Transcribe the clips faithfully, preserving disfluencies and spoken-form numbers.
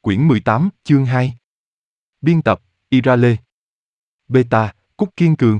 Quyển mười tám, chương hai. Biên tập, Ira Lê. Beta, Cúc Kiên Cường.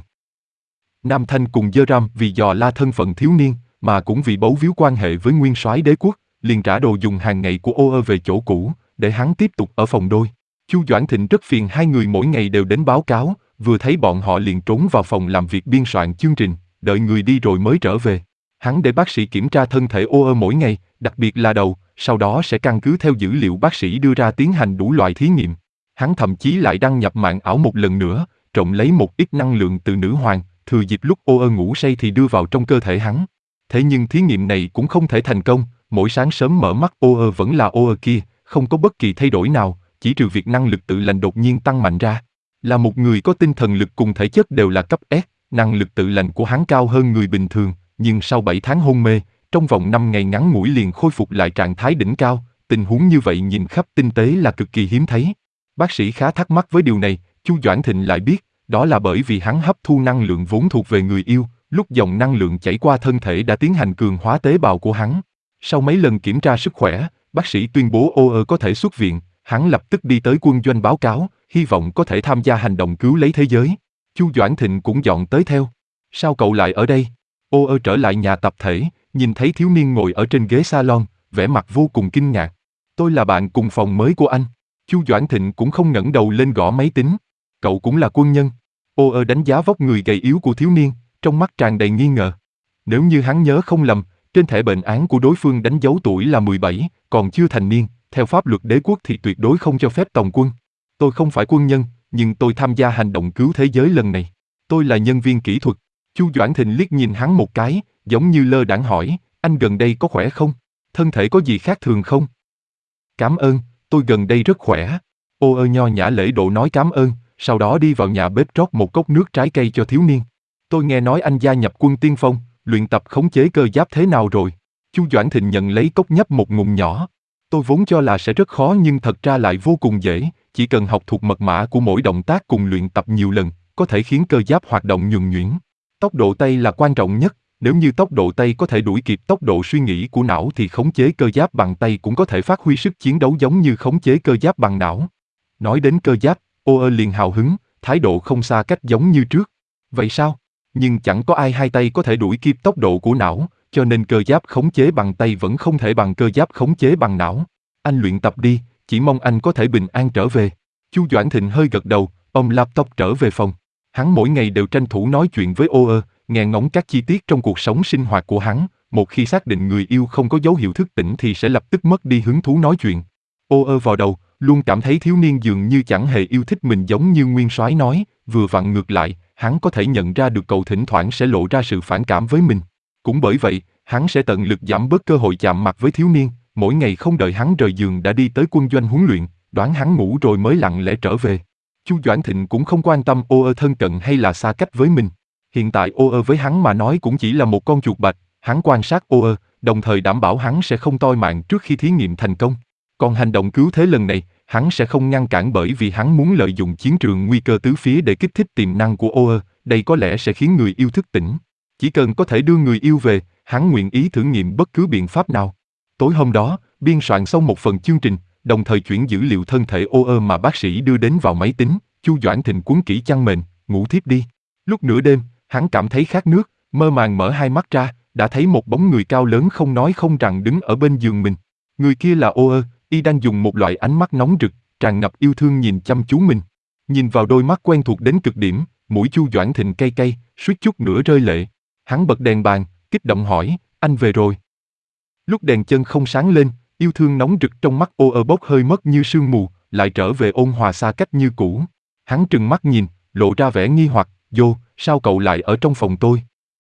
Nam Thanh cùng Dơ-ram vì dò la thân phận thiếu niên, mà cũng vì bấu víu quan hệ với nguyên soái đế quốc, liền trả đồ dùng hàng ngày của Ô Ơ về chỗ cũ, để hắn tiếp tục ở phòng đôi. Chu Doãn Thịnh rất phiền hai người mỗi ngày đều đến báo cáo, vừa thấy bọn họ liền trốn vào phòng làm việc biên soạn chương trình, đợi người đi rồi mới trở về. Hắn để bác sĩ kiểm tra thân thể Ô Ơ mỗi ngày, đặc biệt là đầu, sau đó sẽ căn cứ theo dữ liệu bác sĩ đưa ra tiến hành đủ loại thí nghiệm. Hắn thậm chí lại đăng nhập mạng ảo một lần nữa, trộm lấy một ít năng lượng từ nữ hoàng, thừa dịp lúc Ô Ơ ngủ say thì đưa vào trong cơ thể hắn. Thế nhưng thí nghiệm này cũng không thể thành công, mỗi sáng sớm mở mắt Ô Ơ vẫn là Ô Ơ kia, không có bất kỳ thay đổi nào, chỉ trừ việc năng lực tự lành đột nhiên tăng mạnh ra. Là một người có tinh thần lực cùng thể chất đều là cấp S, năng lực tự lành của hắn cao hơn người bình thường, nhưng sau bảy tháng hôn mê, trong vòng năm ngày ngắn ngủi liền khôi phục lại trạng thái đỉnh cao, tình huống như vậy nhìn khắp tinh tế là cực kỳ hiếm thấy. Bác sĩ khá thắc mắc với điều này, Chu Doãn Thịnh lại biết, đó là bởi vì hắn hấp thu năng lượng vốn thuộc về người yêu, lúc dòng năng lượng chảy qua thân thể đã tiến hành cường hóa tế bào của hắn. Sau mấy lần kiểm tra sức khỏe, bác sĩ tuyên bố Ô Ơ có thể xuất viện, hắn lập tức đi tới quân doanh báo cáo, hy vọng có thể tham gia hành động cứu lấy thế giới. Chu Doãn Thịnh cũng dọn tới theo. Sao cậu lại ở đây? Ô Ơ trở lại nhà tập thể, nhìn thấy thiếu niên ngồi ở trên ghế salon, vẻ mặt vô cùng kinh ngạc. Tôi là bạn cùng phòng mới của anh. Chu Doãn Thịnh cũng không ngẩng đầu lên gõ máy tính. Cậu cũng là quân nhân. Ô Ơ đánh giá vóc người gầy yếu của thiếu niên, trong mắt tràn đầy nghi ngờ. Nếu như hắn nhớ không lầm, trên thẻ bệnh án của đối phương đánh dấu tuổi là mười bảy, còn chưa thành niên, theo pháp luật đế quốc thì tuyệt đối không cho phép tòng quân. Tôi không phải quân nhân, nhưng tôi tham gia hành động cứu thế giới lần này. Tôi là nhân viên kỹ thuật. Chu Doãn Thịnh liếc nhìn hắn một cái, giống như lơ đãng hỏi, anh gần đây có khỏe không? Thân thể có gì khác thường không? Cảm ơn, tôi gần đây rất khỏe. Ô Ơ nho nhã lễ độ nói cảm ơn, sau đó đi vào nhà bếp rót một cốc nước trái cây cho thiếu niên. Tôi nghe nói anh gia nhập quân tiên phong, luyện tập khống chế cơ giáp thế nào rồi? Chu Doãn Thịnh nhận lấy cốc nhấp một ngụm nhỏ. Tôi vốn cho là sẽ rất khó nhưng thật ra lại vô cùng dễ, chỉ cần học thuộc mật mã của mỗi động tác cùng luyện tập nhiều lần, có thể khiến cơ giáp hoạt động nhuần nhuyễn. Tốc độ tay là quan trọng nhất, nếu như tốc độ tay có thể đuổi kịp tốc độ suy nghĩ của não thì khống chế cơ giáp bằng tay cũng có thể phát huy sức chiến đấu giống như khống chế cơ giáp bằng não. Nói đến cơ giáp, Ô Ơ liền hào hứng, thái độ không xa cách giống như trước. Vậy sao? Nhưng chẳng có ai hai tay có thể đuổi kịp tốc độ của não, cho nên cơ giáp khống chế bằng tay vẫn không thể bằng cơ giáp khống chế bằng não. Anh luyện tập đi, chỉ mong anh có thể bình an trở về. Chu Doãn Thịnh hơi gật đầu, ôm laptop trở về phòng. Hắn mỗi ngày đều tranh thủ nói chuyện với Ô Ơ, nghe ngóng các chi tiết trong cuộc sống sinh hoạt của hắn. Một khi xác định người yêu không có dấu hiệu thức tỉnh thì sẽ lập tức mất đi hứng thú nói chuyện. Ô Ơ vào đầu, luôn cảm thấy thiếu niên dường như chẳng hề yêu thích mình giống như nguyên soái nói, vừa vặn ngược lại, hắn có thể nhận ra được cậu thỉnh thoảng sẽ lộ ra sự phản cảm với mình. Cũng bởi vậy, hắn sẽ tận lực giảm bớt cơ hội chạm mặt với thiếu niên, mỗi ngày không đợi hắn rời giường đã đi tới quân doanh huấn luyện, đoán hắn ngủ rồi mới lặng lẽ trở về. Chu Doãn Thịnh cũng không quan tâm Ô Ơ thân cận hay là xa cách với mình. Hiện tại Ô Ơ với hắn mà nói cũng chỉ là một con chuột bạch, hắn quan sát Ô Ơ, đồng thời đảm bảo hắn sẽ không toi mạng trước khi thí nghiệm thành công. Còn hành động cứu thế lần này, hắn sẽ không ngăn cản bởi vì hắn muốn lợi dụng chiến trường nguy cơ tứ phía để kích thích tiềm năng của Ô Ơ, đây có lẽ sẽ khiến người yêu thức tỉnh. Chỉ cần có thể đưa người yêu về, hắn nguyện ý thử nghiệm bất cứ biện pháp nào. Tối hôm đó, biên soạn xong một phần chương trình, đồng thời chuyển dữ liệu thân thể Ô Ơ mà bác sĩ đưa đến vào máy tính, Chu Doãn Thịnh cuốn kỹ chăn mền, ngủ thiếp đi. Lúc nửa đêm, hắn cảm thấy khát nước, mơ màng mở hai mắt ra, đã thấy một bóng người cao lớn không nói không rằng đứng ở bên giường mình. Người kia là Ô Ơ, y đang dùng một loại ánh mắt nóng rực, tràn ngập yêu thương nhìn chăm chú mình. Nhìn vào đôi mắt quen thuộc đến cực điểm, mũi Chu Doãn Thịnh cay cay, suýt chút nữa rơi lệ. Hắn bật đèn bàn, kích động hỏi, anh về rồi. Lúc đèn chân không sáng lên, yêu thương nóng rực trong mắt Ô Ơ bốc hơi mất như sương mù, lại trở về ôn hòa xa cách như cũ. Hắn trừng mắt nhìn, lộ ra vẻ nghi hoặc, vô, sao cậu lại ở trong phòng tôi?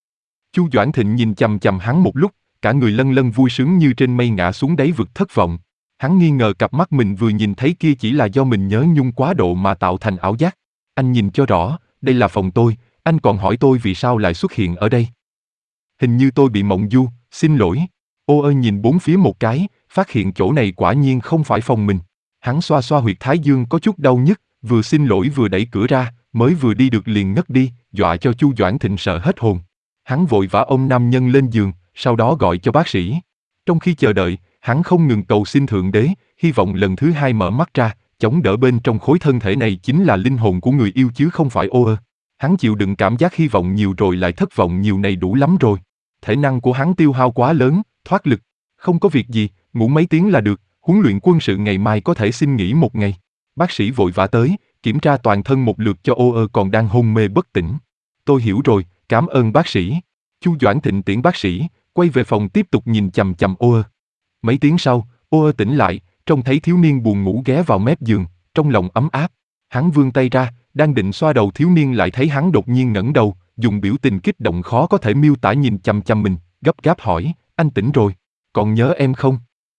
Chu Doãn Thịnh nhìn chằm chằm hắn một lúc, cả người lân lân vui sướng như trên mây ngã xuống đáy vực thất vọng. Hắn nghi ngờ cặp mắt mình vừa nhìn thấy kia chỉ là do mình nhớ nhung quá độ mà tạo thành ảo giác. Anh nhìn cho rõ, đây là phòng tôi, anh còn hỏi tôi vì sao lại xuất hiện ở đây. Hình như tôi bị mộng du, xin lỗi. Ô Ơ nhìn bốn phía một cái, phát hiện chỗ này quả nhiên không phải phòng mình. Hắn xoa xoa huyệt thái dương có chút đau nhức, vừa xin lỗi vừa đẩy cửa ra, mới vừa đi được liền ngất đi, dọa cho Chu Doãn Thịnh sợ hết hồn. Hắn vội vã ôm nam nhân lên giường, sau đó gọi cho bác sĩ. Trong khi chờ đợi, Hắn không ngừng cầu xin Thượng Đế, hy vọng lần thứ hai mở mắt ra, chống đỡ bên trong khối thân thể này chính là linh hồn của người yêu chứ không phải ô ơ. Hắn chịu đựng cảm giác hy vọng nhiều rồi lại thất vọng nhiều này đủ lắm rồi. Thể năng của hắn tiêu hao quá lớn, thoát lực. Không có việc gì, ngủ mấy tiếng là được, huấn luyện quân sự ngày mai có thể xin nghỉ một ngày. Bác sĩ vội vã tới, kiểm tra toàn thân một lượt cho ô ơ còn đang hôn mê bất tỉnh. Tôi hiểu rồi, cảm ơn bác sĩ. Chu Doãn Thịnh tiễn bác sĩ, quay về phòng tiếp tục nhìn chằm chằm ô ơ. Mấy tiếng sau, ô ơ tỉnh lại, trông thấy thiếu niên buồn ngủ ghé vào mép giường, trong lòng ấm áp. Hắn vươn tay ra, đang định xoa đầu thiếu niên lại thấy hắn đột nhiên ngẩng đầu, dùng biểu tình kích động khó có thể miêu tả nhìn chằm chằm mình, gấp gáp hỏi, anh tỉnh rồi, còn nhớ em không?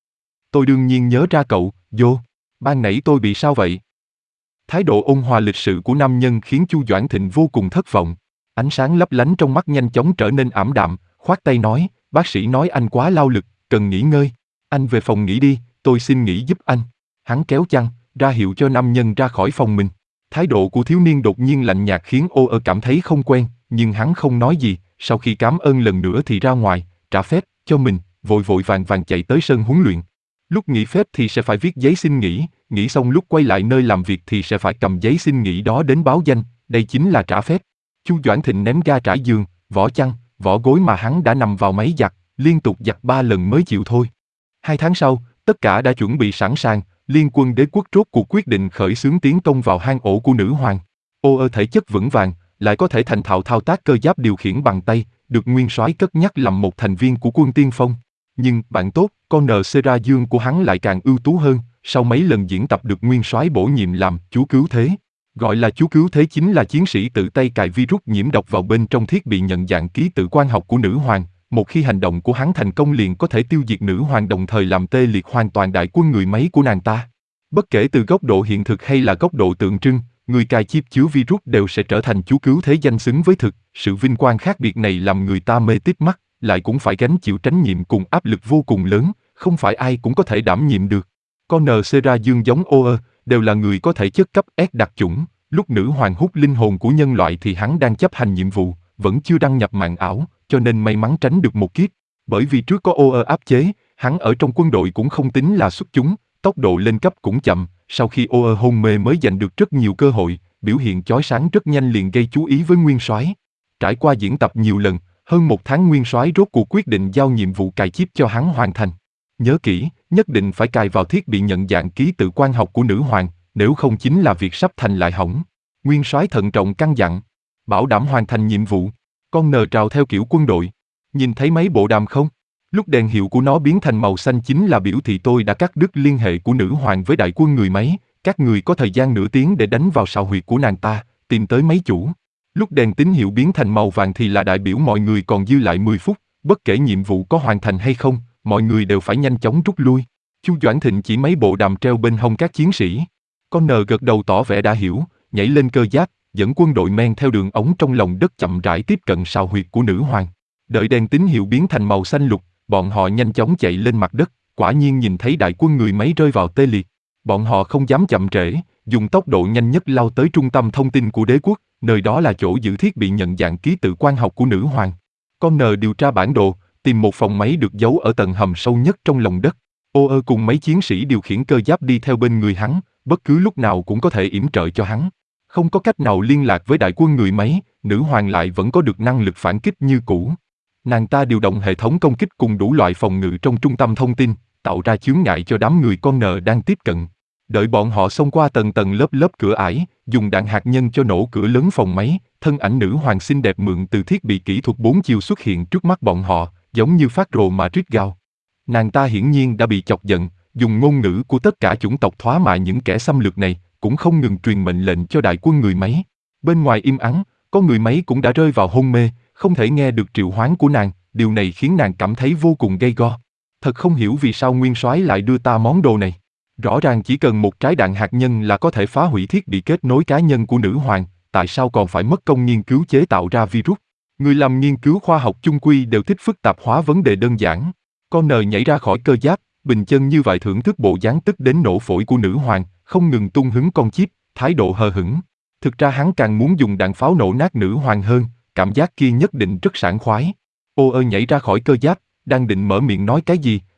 Tôi đương nhiên nhớ ra cậu, vô, ban nãy tôi bị sao vậy? Thái độ ôn hòa lịch sự của nam nhân khiến Chu Doãn Thịnh vô cùng thất vọng. Ánh sáng lấp lánh trong mắt nhanh chóng trở nên ảm đạm, khoát tay nói, bác sĩ nói anh quá lao lực, cần nghỉ ngơi. Anh về phòng nghỉ đi, tôi xin nghỉ giúp anh. Hắn kéo chăn, ra hiệu cho nam nhân ra khỏi phòng mình. Thái độ của thiếu niên đột nhiên lạnh nhạt khiến ô ơ cảm thấy không quen, nhưng hắn không nói gì, sau khi cảm ơn lần nữa thì ra ngoài, trả phép cho mình, vội vội vàng vàng chạy tới sân huấn luyện. Lúc nghỉ phép thì sẽ phải viết giấy xin nghỉ, nghỉ xong lúc quay lại nơi làm việc thì sẽ phải cầm giấy xin nghỉ đó đến báo danh, đây chính là trả phép. Chu Doãn Thịnh ném ga trải giường, vỏ chăn, vỏ gối mà hắn đã nằm vào máy giặt, liên tục giặt ba lần mới chịu thôi. Hai tháng sau, tất cả đã chuẩn bị sẵn sàng, liên quân đế quốc rốt cuộc quyết định khởi xướng tiến công vào hang ổ của nữ hoàng. Ô ơ thể chất vững vàng, lại có thể thành thạo thao tác cơ giáp điều khiển bằng tay, được nguyên soái cất nhắc làm một thành viên của quân tiên phong. Nhưng, bạn tốt, con nờ Sera Dương của hắn lại càng ưu tú hơn, sau mấy lần diễn tập được nguyên soái bổ nhiệm làm chú cứu thế. Gọi là chú cứu thế chính là chiến sĩ tự tay cài virus nhiễm độc vào bên trong thiết bị nhận dạng ký tự quan học của nữ hoàng. Một khi hành động của hắn thành công liền có thể tiêu diệt nữ hoàng đồng thời làm tê liệt hoàn toàn đại quân người máy của nàng ta. Bất kể từ góc độ hiện thực hay là góc độ tượng trưng, người cài chip chứa virus đều sẽ trở thành chú cứu thế danh xứng với thực. Sự vinh quang khác biệt này làm người ta mê tít mắt, lại cũng phải gánh chịu trách nhiệm cùng áp lực vô cùng lớn, không phải ai cũng có thể đảm nhiệm được. Con nờ Sera Dương giống ô ơ, đều là người có thể chất cấp S đặc chủng. Lúc nữ hoàng hút linh hồn của nhân loại thì hắn đang chấp hành nhiệm vụ, vẫn chưa đăng nhập mạng ảo, cho nên may mắn tránh được một kiếp. Bởi vì trước có ô ơ áp chế, hắn ở trong quân đội cũng không tính là xuất chúng, tốc độ lên cấp cũng chậm, sau khi ô ơ hôn mê mới giành được rất nhiều cơ hội, biểu hiện chói sáng rất nhanh liền gây chú ý với nguyên soái. Trải qua diễn tập nhiều lần, hơn một tháng nguyên soái rốt cuộc quyết định giao nhiệm vụ cài chip cho hắn hoàn thành. Nhớ kỹ, nhất định phải cài vào thiết bị nhận dạng ký tự quan học của nữ hoàng, nếu không chính là việc sắp thành lại hỏng. Nguyên soái thận trọng căn dặn, bảo đảm hoàn thành nhiệm vụ. Con nờ trào theo kiểu quân đội. Nhìn thấy mấy bộ đàm không? Lúc đèn hiệu của nó biến thành màu xanh chính là biểu thị tôi đã cắt đứt liên hệ của nữ hoàng với đại quân người máy. Các người có thời gian nửa tiếng để đánh vào sào huyệt của nàng ta, tìm tới mấy chủ. Lúc đèn tín hiệu biến thành màu vàng thì là đại biểu mọi người còn dư lại mười phút, bất kể nhiệm vụ có hoàn thành hay không, mọi người đều phải nhanh chóng rút lui. Chu Doãn Thịnh chỉ mấy bộ đàm treo bên hông các chiến sĩ. Con nờ gật đầu tỏ vẻ đã hiểu, nhảy lên cơ giáp, dẫn quân đội men theo đường ống trong lòng đất chậm rãi tiếp cận sào huyệt của nữ hoàng. Đợi đèn tín hiệu biến thành màu xanh lục, bọn họ nhanh chóng chạy lên mặt đất, quả nhiên nhìn thấy đại quân người máy rơi vào tê liệt. Bọn họ không dám chậm trễ, dùng tốc độ nhanh nhất lao tới trung tâm thông tin của đế quốc, nơi đó là chỗ giữ thiết bị nhận dạng ký tự quan học của nữ hoàng. Con nờ điều tra bản đồ, tìm một phòng máy được giấu ở tầng hầm sâu nhất trong lòng đất. Ô ơ cùng mấy chiến sĩ điều khiển cơ giáp đi theo bên người hắn, bất cứ lúc nào cũng có thể yểm trợ cho hắn. Không có cách nào liên lạc với đại quân người máy, nữ hoàng lại vẫn có được năng lực phản kích như cũ. Nàng ta điều động hệ thống công kích cùng đủ loại phòng ngự trong trung tâm thông tin, tạo ra chướng ngại cho đám người con nờ đang tiếp cận. Đợi bọn họ xông qua tầng tầng lớp lớp cửa ải, dùng đạn hạt nhân cho nổ cửa lớn phòng máy, thân ảnh nữ hoàng xinh đẹp mượn từ thiết bị kỹ thuật bốn chiều xuất hiện trước mắt bọn họ, giống như phát rồ mà rít gào. Nàng ta hiển nhiên đã bị chọc giận, dùng ngôn ngữ của tất cả chủng tộc thoá mạ những kẻ xâm lược này, cũng không ngừng truyền mệnh lệnh cho đại quân người máy. Bên ngoài im ắng, có người máy cũng đã rơi vào hôn mê, không thể nghe được triệu hoán của nàng, điều này khiến nàng cảm thấy vô cùng gay go. Thật không hiểu vì sao nguyên soái lại đưa ta món đồ này. Rõ ràng chỉ cần một trái đạn hạt nhân là có thể phá hủy thiết bị kết nối cá nhân của nữ hoàng, tại sao còn phải mất công nghiên cứu chế tạo ra virus? Người làm nghiên cứu khoa học chung quy đều thích phức tạp hóa vấn đề đơn giản. Con nờ nhảy ra khỏi cơ giáp, bình chân như vậy thưởng thức bộ dáng tức đến nổ phổi của nữ hoàng, không ngừng tung hứng con chip, thái độ hờ hững. Thực ra hắn càng muốn dùng đạn pháo nổ nát nữ hoàng hơn, cảm giác kia nhất định rất sảng khoái. Ô ơ nhảy ra khỏi cơ giáp, đang định mở miệng nói cái gì,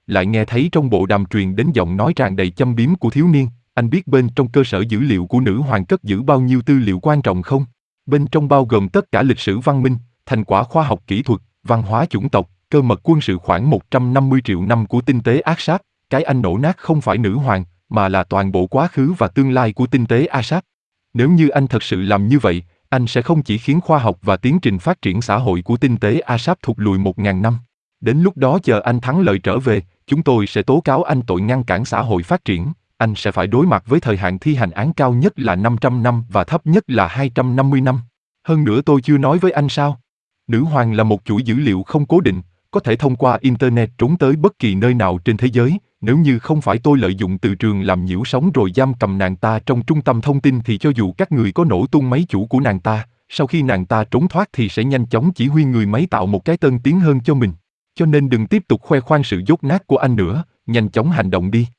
lại nghe thấy trong bộ đàm truyền đến giọng nói tràn đầy châm biếm của thiếu niên. Anh biết bên trong cơ sở dữ liệu của nữ hoàng cất giữ bao nhiêu tư liệu quan trọng không? Bên trong bao gồm tất cả lịch sử văn minh, thành quả khoa học kỹ thuật, văn hóa chủng tộc, cơ mật quân sự khoảng một trăm năm mươi triệu năm của tinh tế Assad. Cái anh nổ nát không phải nữ hoàng, mà là toàn bộ quá khứ và tương lai của tinh tế Assad. Nếu như anh thật sự làm như vậy, anh sẽ không chỉ khiến khoa học và tiến trình phát triển xã hội của tinh tế Assad thụt lùi một ngàn năm. Đến lúc đó chờ anh thắng lợi trở về, chúng tôi sẽ tố cáo anh tội ngăn cản xã hội phát triển. Anh sẽ phải đối mặt với thời hạn thi hành án cao nhất là năm trăm năm và thấp nhất là hai trăm năm mươi năm. Hơn nữa tôi chưa nói với anh sao? Nữ hoàng là một chuỗi dữ liệu không cố định, có thể thông qua Internet trốn tới bất kỳ nơi nào trên thế giới. Nếu như không phải tôi lợi dụng từ trường làm nhiễu sóng rồi giam cầm nàng ta trong trung tâm thông tin thì cho dù các người có nổ tung máy chủ của nàng ta, sau khi nàng ta trốn thoát thì sẽ nhanh chóng chỉ huy người máy tạo một cái tân tiến hơn cho mình. Cho nên đừng tiếp tục khoe khoang sự dốt nát của anh nữa, nhanh chóng hành động đi.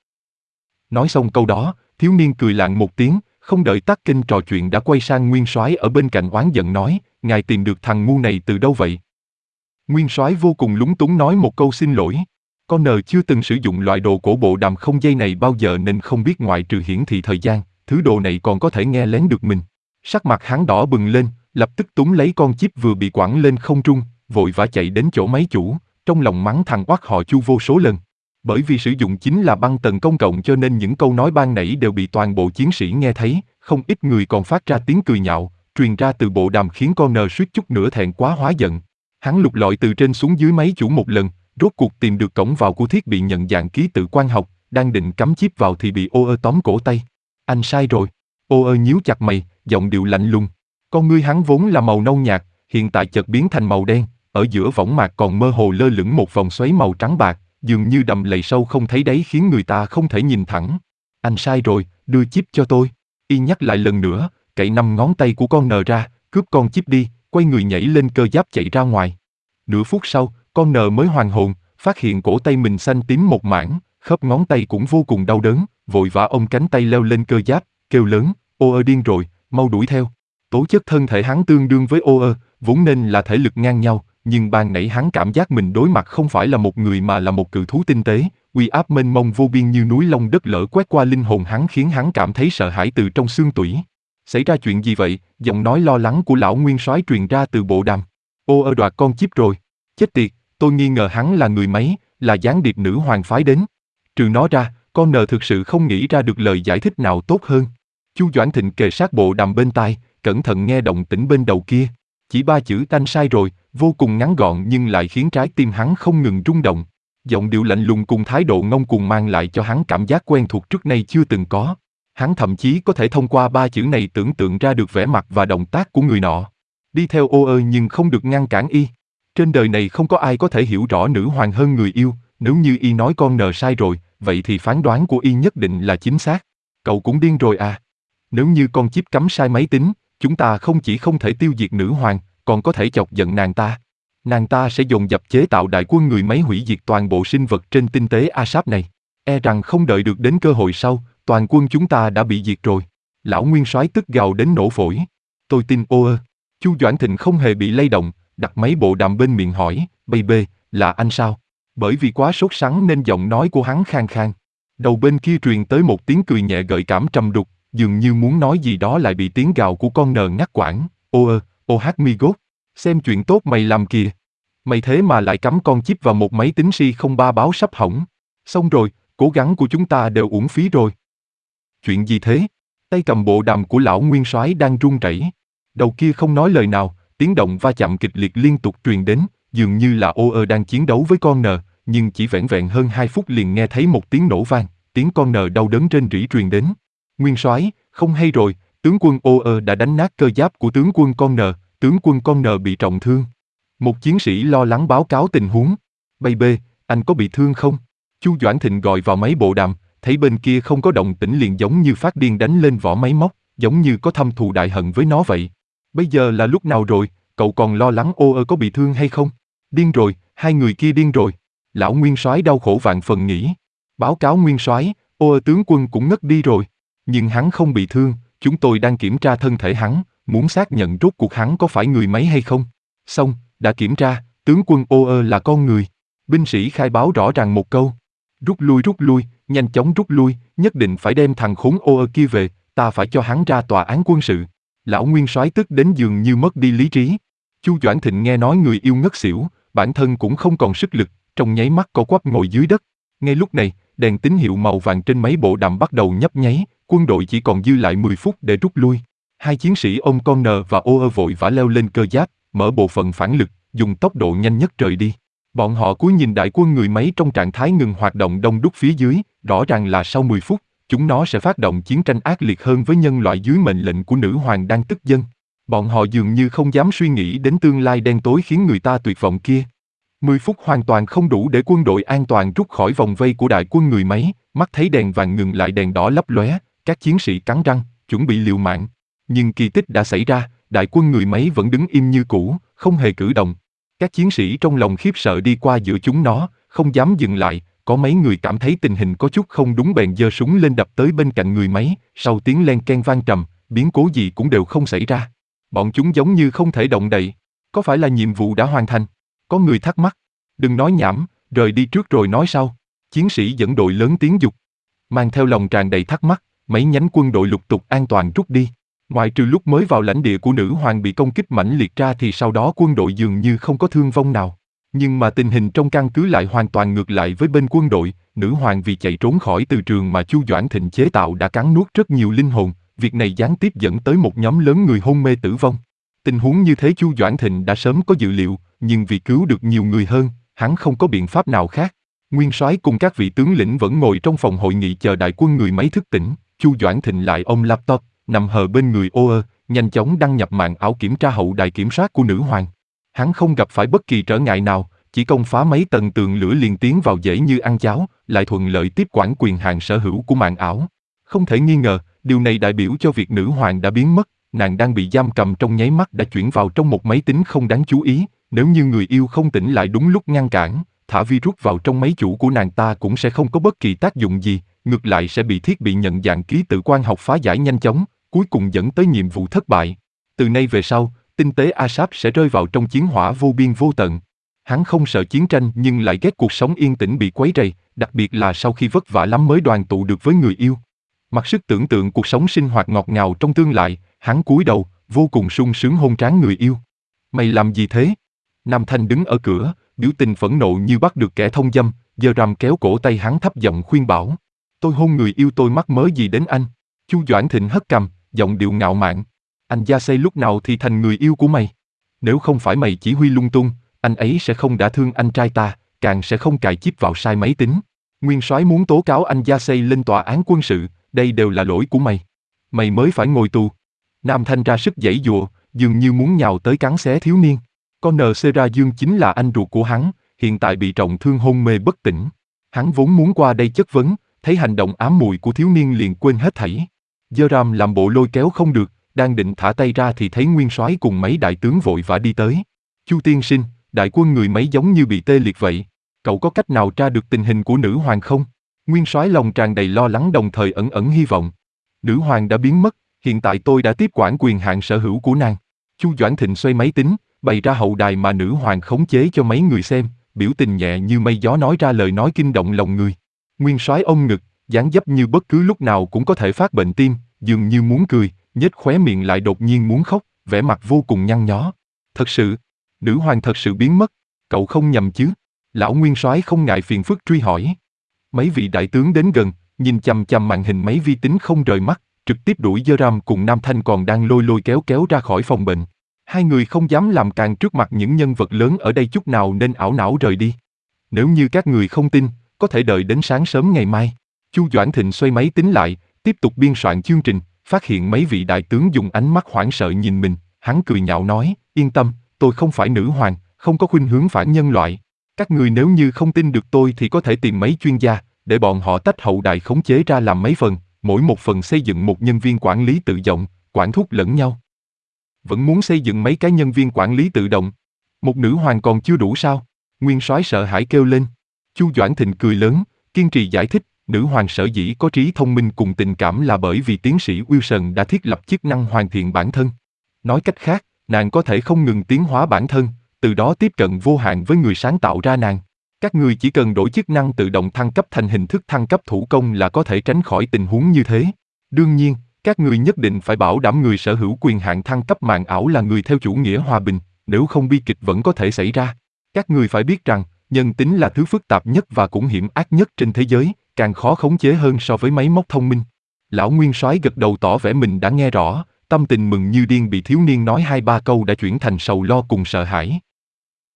Nói xong câu đó, thiếu niên cười lạng một tiếng, không đợi tắt kênh trò chuyện đã quay sang Nguyên Soái ở bên cạnh oán giận nói, ngài tìm được thằng ngu này từ đâu vậy? Nguyên Soái vô cùng lúng túng nói một câu xin lỗi. Con nờ chưa từng sử dụng loại đồ cổ bộ đàm không dây này bao giờ nên không biết ngoại trừ hiển thị thời gian, thứ đồ này còn có thể nghe lén được mình. Sắc mặt hắn đỏ bừng lên, lập tức túm lấy con chip vừa bị quẳng lên không trung, vội vã chạy đến chỗ máy chủ, trong lòng mắng thằng oắt họ Chu vô số lần. Bởi vì sử dụng chính là băng tần công cộng cho nên những câu nói ban nãy đều bị toàn bộ chiến sĩ nghe thấy, không ít người còn phát ra tiếng cười nhạo, truyền ra từ bộ đàm khiến con nờ suýt chút nữa thẹn quá hóa giận. Hắn lục lọi từ trên xuống dưới máy chủ một lần, rốt cuộc tìm được cổng vào của thiết bị nhận dạng ký tự quang học, đang định cắm chip vào thì bị ô ơ tóm cổ tay. Anh sai rồi. Ô ơ nhíu chặt mày, giọng điệu lạnh lùng. Con ngươi hắn vốn là màu nâu nhạt, hiện tại chợt biến thành màu đen, ở giữa võng mạc còn mơ hồ lơ lửng một vòng xoáy màu trắng bạc, dường như đầm lầy sâu không thấy đáy khiến người ta không thể nhìn thẳng. Anh sai rồi, đưa chip cho tôi. Y nhắc lại lần nữa, cậy năm ngón tay của con nờ ra, cướp con chip đi, quay người nhảy lên cơ giáp chạy ra ngoài. Nửa phút sau, con nờ mới hoàn hồn, phát hiện cổ tay mình xanh tím một mảng, khớp ngón tay cũng vô cùng đau đớn, vội vã ôm cánh tay leo lên cơ giáp, kêu lớn, ô ơ điên rồi, mau đuổi theo. Tố chất thân thể hắn tương đương với ô ơ, vốn nên là thể lực ngang nhau, nhưng ban nãy hắn cảm giác mình đối mặt không phải là một người mà là một cự thú tinh tế, uy áp mênh mông vô biên như núi long đất lở quét qua linh hồn hắn khiến hắn cảm thấy sợ hãi từ trong xương tủy. Xảy ra chuyện gì vậy? Giọng nói lo lắng của lão Nguyên Soái truyền ra từ bộ đàm. Ô ơ đoạt con chip rồi. Chết tiệt, tôi nghi ngờ hắn là người máy, là gián điệp nữ hoàng phái đến. Trừ nó ra, con nờ thực sự không nghĩ ra được lời giải thích nào tốt hơn. Chu Doãn Thịnh kề sát bộ đàm bên tai, cẩn thận nghe động tĩnh bên đầu kia. Chỉ ba chữ anh sai rồi, vô cùng ngắn gọn nhưng lại khiến trái tim hắn không ngừng rung động. Giọng điệu lạnh lùng cùng thái độ ngông cuồng mang lại cho hắn cảm giác quen thuộc trước nay chưa từng có. Hắn thậm chí có thể thông qua ba chữ này tưởng tượng ra được vẻ mặt và động tác của người nọ. Đi theo ô ơ nhưng không được ngăn cản y. Trên đời này không có ai có thể hiểu rõ nữ hoàng hơn người yêu, nếu như y nói con nờ sai rồi, vậy thì phán đoán của y nhất định là chính xác. Cậu cũng điên rồi à? Nếu như con chip cắm sai máy tính, chúng ta không chỉ không thể tiêu diệt nữ hoàng, còn có thể chọc giận nàng ta. Nàng ta sẽ dồn dập chế tạo đại quân người máy hủy diệt toàn bộ sinh vật trên tinh tế Assad này. E rằng không đợi được đến cơ hội sau, toàn quân chúng ta đã bị diệt rồi. Lão Nguyên Soái tức gào đến nổ phổi. Tôi tin ô ơ. Chu Doãn Thịnh không hề bị lay động, đặt máy bộ đàm bên miệng hỏi, baby, là anh sao? Bởi vì quá sốt sắng nên giọng nói của hắn khang khang. Đầu bên kia truyền tới một tiếng cười nhẹ gợi cảm trầm đục, dường như muốn nói gì đó lại bị tiếng gào của con nờ ngắt quãng. Ô ơ, ô hát mi gốt, xem chuyện tốt mày làm kìa. Mày thế mà lại cắm con chip vào một máy tính si không ba báo sắp hỏng. Xong rồi, cố gắng của chúng ta đều uổng phí rồi. Chuyện gì thế? Tay cầm bộ đàm của lão Nguyên Soái đang run rẩy. Đầu kia không nói lời nào, tiếng động va chạm kịch liệt liên tục truyền đến, dường như là ô ơ đang chiến đấu với con nờ, nhưng chỉ vẻn vẹn hơn hai phút liền nghe thấy một tiếng nổ vang, tiếng con nờ đau đớn rên rỉ truyền đến. Nguyên Soái, không hay rồi, tướng quân ô ơ đã đánh nát cơ giáp của tướng quân con nờ, tướng quân con nờ bị trọng thương. Một chiến sĩ lo lắng báo cáo tình huống. Baby, anh có bị thương không? Chu Doãn Thịnh gọi vào máy bộ đàm, thấy bên kia không có động tĩnh liền giống như phát điên đánh lên vỏ máy móc, giống như có thâm thù đại hận với nó vậy. Bây giờ là lúc nào rồi, cậu còn lo lắng ô ơ có bị thương hay không? Điên rồi, hai người kia điên rồi. Lão Nguyên Soái đau khổ vạn phần nghĩ. Báo cáo Nguyên Soái, ô ơ tướng quân cũng ngất đi rồi. Nhưng hắn không bị thương, chúng tôi đang kiểm tra thân thể hắn, muốn xác nhận rốt cuộc hắn có phải người máy hay không. Xong, đã kiểm tra, tướng quân ô ơ là con người. Binh sĩ khai báo rõ ràng một câu. Rút lui rút lui, nhanh chóng rút lui, nhất định phải đem thằng khốn ô ơ kia về, ta phải cho hắn ra tòa án quân sự. Lão nguyên soái tức đến dường như mất đi lý trí. Chu Doãn Thịnh nghe nói người yêu ngất xỉu, bản thân cũng không còn sức lực, trong nháy mắt co quắp ngồi dưới đất. Ngay lúc này, đèn tín hiệu màu vàng trên máy bộ đàm bắt đầu nhấp nháy, quân đội chỉ còn dư lại mười phút để rút lui. Hai chiến sĩ ôm con nờ và ô ơ vội vã leo lên cơ giáp, mở bộ phận phản lực, dùng tốc độ nhanh nhất rời đi. Bọn họ cúi nhìn đại quân người máy trong trạng thái ngừng hoạt động đông đúc phía dưới, rõ ràng là sau mười phút, chúng nó sẽ phát động chiến tranh ác liệt hơn với nhân loại dưới mệnh lệnh của nữ hoàng đang tức giận. Bọn họ dường như không dám suy nghĩ đến tương lai đen tối khiến người ta tuyệt vọng kia. Mười phút hoàn toàn không đủ để quân đội an toàn rút khỏi vòng vây của đại quân người máy, mắt thấy đèn vàng ngừng lại đèn đỏ lấp lóe, các chiến sĩ cắn răng, chuẩn bị liều mạng. Nhưng kỳ tích đã xảy ra, đại quân người máy vẫn đứng im như cũ, không hề cử động. Các chiến sĩ trong lòng khiếp sợ đi qua giữa chúng nó, không dám dừng lại, có mấy người cảm thấy tình hình có chút không đúng bèn giơ súng lên đập tới bên cạnh người máy, sau tiếng len ken vang trầm, biến cố gì cũng đều không xảy ra. Bọn chúng giống như không thể động đậy. Có phải là nhiệm vụ đã hoàn thành? Có người thắc mắc. Đừng nói nhảm, rời đi trước rồi nói sau. Chiến sĩ dẫn đội lớn tiếng dục. Mang theo lòng tràn đầy thắc mắc, mấy nhánh quân đội lục tục an toàn rút đi. Ngoại trừ lúc mới vào lãnh địa của nữ hoàng bị công kích mãnh liệt ra thì sau đó quân đội dường như không có thương vong nào. Nhưng mà tình hình trong căn cứ lại hoàn toàn ngược lại với bên quân đội, nữ hoàng vì chạy trốn khỏi từ trường mà Chu Doãn Thịnh chế tạo đã cắn nuốt rất nhiều linh hồn, việc này gián tiếp dẫn tới một nhóm lớn người hôn mê tử vong. Tình huống như thế Chu Doãn Thịnh đã sớm có dự liệu, nhưng vì cứu được nhiều người hơn, hắn không có biện pháp nào khác. Nguyên soái cùng các vị tướng lĩnh vẫn ngồi trong phòng hội nghị chờ đại quân người máy thức tỉnh, Chu Doãn Thịnh lại ôm laptop, nằm hờ bên người ô ơ, nhanh chóng đăng nhập mạng ảo kiểm tra hậu đài kiểm soát của nữ hoàng. Hắn không gặp phải bất kỳ trở ngại nào, chỉ công phá mấy tầng tường lửa liền tiến vào dễ như ăn cháo, lại thuận lợi tiếp quản quyền hạn sở hữu của mạng ảo. Không thể nghi ngờ, điều này đại biểu cho việc nữ hoàng đã biến mất, nàng đang bị giam cầm trong nháy mắt đã chuyển vào trong một máy tính không đáng chú ý, nếu như người yêu không tỉnh lại đúng lúc ngăn cản, thả virus vào trong máy chủ của nàng ta cũng sẽ không có bất kỳ tác dụng gì, ngược lại sẽ bị thiết bị nhận dạng ký tự quan học phá giải nhanh chóng, cuối cùng dẫn tới nhiệm vụ thất bại. Từ nay về sau, tinh tế Asap sẽ rơi vào trong chiến hỏa vô biên vô tận. Hắn không sợ chiến tranh nhưng lại ghét cuộc sống yên tĩnh bị quấy rầy, đặc biệt là sau khi vất vả lắm mới đoàn tụ được với người yêu. Mặc sức tưởng tượng cuộc sống sinh hoạt ngọt ngào trong tương lai, hắn cúi đầu, vô cùng sung sướng hôn trán người yêu. Mày làm gì thế? Nam Thanh đứng ở cửa, biểu tình phẫn nộ như bắt được kẻ thông dâm, giơ răm kéo cổ tay hắn thấp giọng khuyên bảo. Tôi hôn người yêu tôi mắc mớ gì đến anh? Chu Doãn Thịnh hất cằm, giọng điệu ngạo mạn. Anh Gia Xây lúc nào thì thành người yêu của mày? Nếu không phải mày chỉ huy lung tung, anh ấy sẽ không đã thương anh trai ta, càng sẽ không cài chip vào sai máy tính. Nguyên soái muốn tố cáo anh Gia Xây lên tòa án quân sự, đây đều là lỗi của mày. Mày mới phải ngồi tù. Nam Thanh ra sức giãy giụa, dường như muốn nhào tới cắn xé thiếu niên. Con N. Sera Dương chính là anh ruột của hắn, hiện tại bị trọng thương hôn mê bất tỉnh. Hắn vốn muốn qua đây chất vấn, thấy hành động ám muội của thiếu niên liền quên hết thảy. Joram làm bộ lôi kéo không được, đang định thả tay ra thì thấy nguyên soái cùng mấy đại tướng vội vã đi tới. Chu tiên sinh, đại quân người máy giống như bị tê liệt vậy. Cậu có cách nào tra được tình hình của nữ hoàng không? Nguyên soái lòng tràn đầy lo lắng đồng thời ẩn ẩn hy vọng. Nữ hoàng đã biến mất, hiện tại tôi đã tiếp quản quyền hạn sở hữu của nàng. Chu Doãn Thịnh xoay máy tính, bày ra hậu đài mà nữ hoàng khống chế cho mấy người xem, biểu tình nhẹ như mây gió nói ra lời nói kinh động lòng người. Nguyên soái ôm ngực, dáng dấp như bất cứ lúc nào cũng có thể phát bệnh tim, dường như muốn cười, nhếch khóe miệng lại đột nhiên muốn khóc, vẻ mặt vô cùng nhăn nhó. Thật sự, nữ hoàng thật sự biến mất, cậu không nhầm chứ? Lão nguyên soái không ngại phiền phức truy hỏi. Mấy vị đại tướng đến gần, nhìn chằm chằm màn hình máy vi tính không rời mắt, trực tiếp đuổi Joram cùng Nam Thanh còn đang lôi lôi kéo kéo ra khỏi phòng bệnh. Hai người không dám làm càng trước mặt những nhân vật lớn ở đây chút nào nên ảo não rời đi. Nếu như các người không tin, có thể đợi đến sáng sớm ngày mai. Chu Doãn Thịnh xoay máy tính lại, tiếp tục biên soạn chương trình, phát hiện mấy vị đại tướng dùng ánh mắt hoảng sợ nhìn mình, hắn cười nhạo nói, yên tâm, tôi không phải nữ hoàng, không có khuynh hướng phản nhân loại. Các người nếu như không tin được tôi thì có thể tìm mấy chuyên gia, để bọn họ tách hậu đài khống chế ra làm mấy phần, mỗi một phần xây dựng một nhân viên quản lý tự động, quản thúc lẫn nhau. Vẫn muốn xây dựng mấy cái nhân viên quản lý tự động. Một nữ hoàng còn chưa đủ sao? Nguyên soái sợ hãi kêu lên. Chu Doãn Thịnh cười lớn, kiên trì giải thích, nữ hoàng sở dĩ có trí thông minh cùng tình cảm là bởi vì tiến sĩ Wilson đã thiết lập chức năng hoàn thiện bản thân. Nói cách khác, nàng có thể không ngừng tiến hóa bản thân, từ đó tiếp cận vô hạn với người sáng tạo ra nàng. Các người chỉ cần đổi chức năng tự động thăng cấp thành hình thức thăng cấp thủ công là có thể tránh khỏi tình huống như thế. Đương nhiên, các người nhất định phải bảo đảm người sở hữu quyền hạn thăng cấp màn ảo là người theo chủ nghĩa hòa bình, nếu không bi kịch vẫn có thể xảy ra. Các người phải biết rằng, nhân tính là thứ phức tạp nhất và cũng hiểm ác nhất trên thế giới, càng khó khống chế hơn so với máy móc thông minh. Lão Nguyên Soái gật đầu tỏ vẻ mình đã nghe rõ, tâm tình mừng như điên bị thiếu niên nói hai ba câu đã chuyển thành sầu lo cùng sợ hãi.